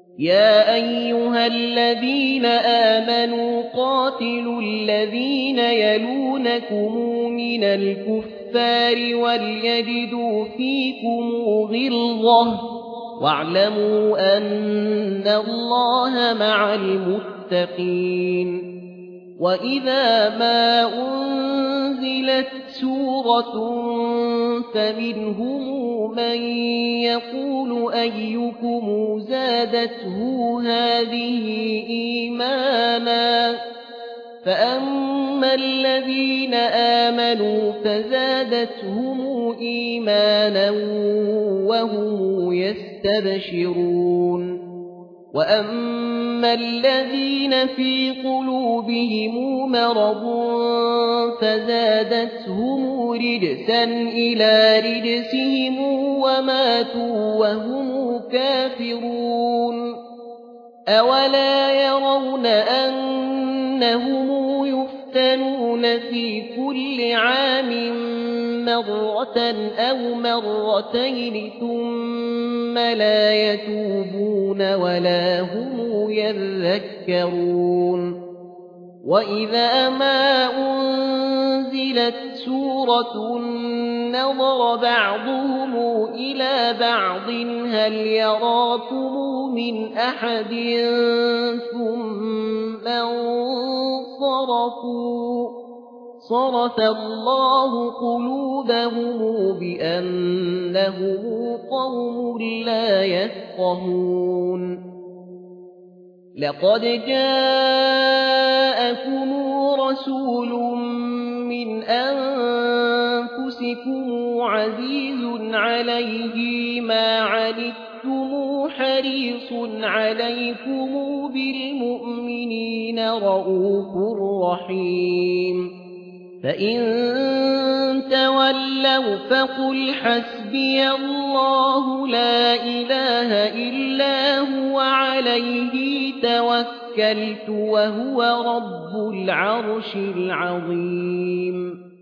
يا أيها الذين آمنوا قاتلوا الذين يلونكم من الكفار وليجدوا فيكم غلظة واعلموا أن الله مع المتقين وإذا ما أنزلت سورة فمنهم من يقول أيكم زادته هذه إيمانا فأما الذين آمنوا فزادتهم إيمانا وهم يستبشرون وأما الذين في قلوبهم مرض فزادتهم رجسا إلى رجسهم وماتوا وهم كافرون أولا يرون أنهم يفتنون في كل عام مرة أو مرتين ثم لا يتوبون ولا هم يذكرون وإذا ما أنزلت سورة نظر بعضهم إلى بعض هل يراكم من أحد ثم انصرفوا صرف الله قلوبهم بأنهم قوم لا يفقهون لقد جاءكم رسول من أنفسكم عزيز عليه ما عنتم حريص عليكم بالمؤمنين رءوف رحيم فإن تولوا فقل حسبي الله لا إله إلا هو عليه توكلت وهو رب العرش العظيم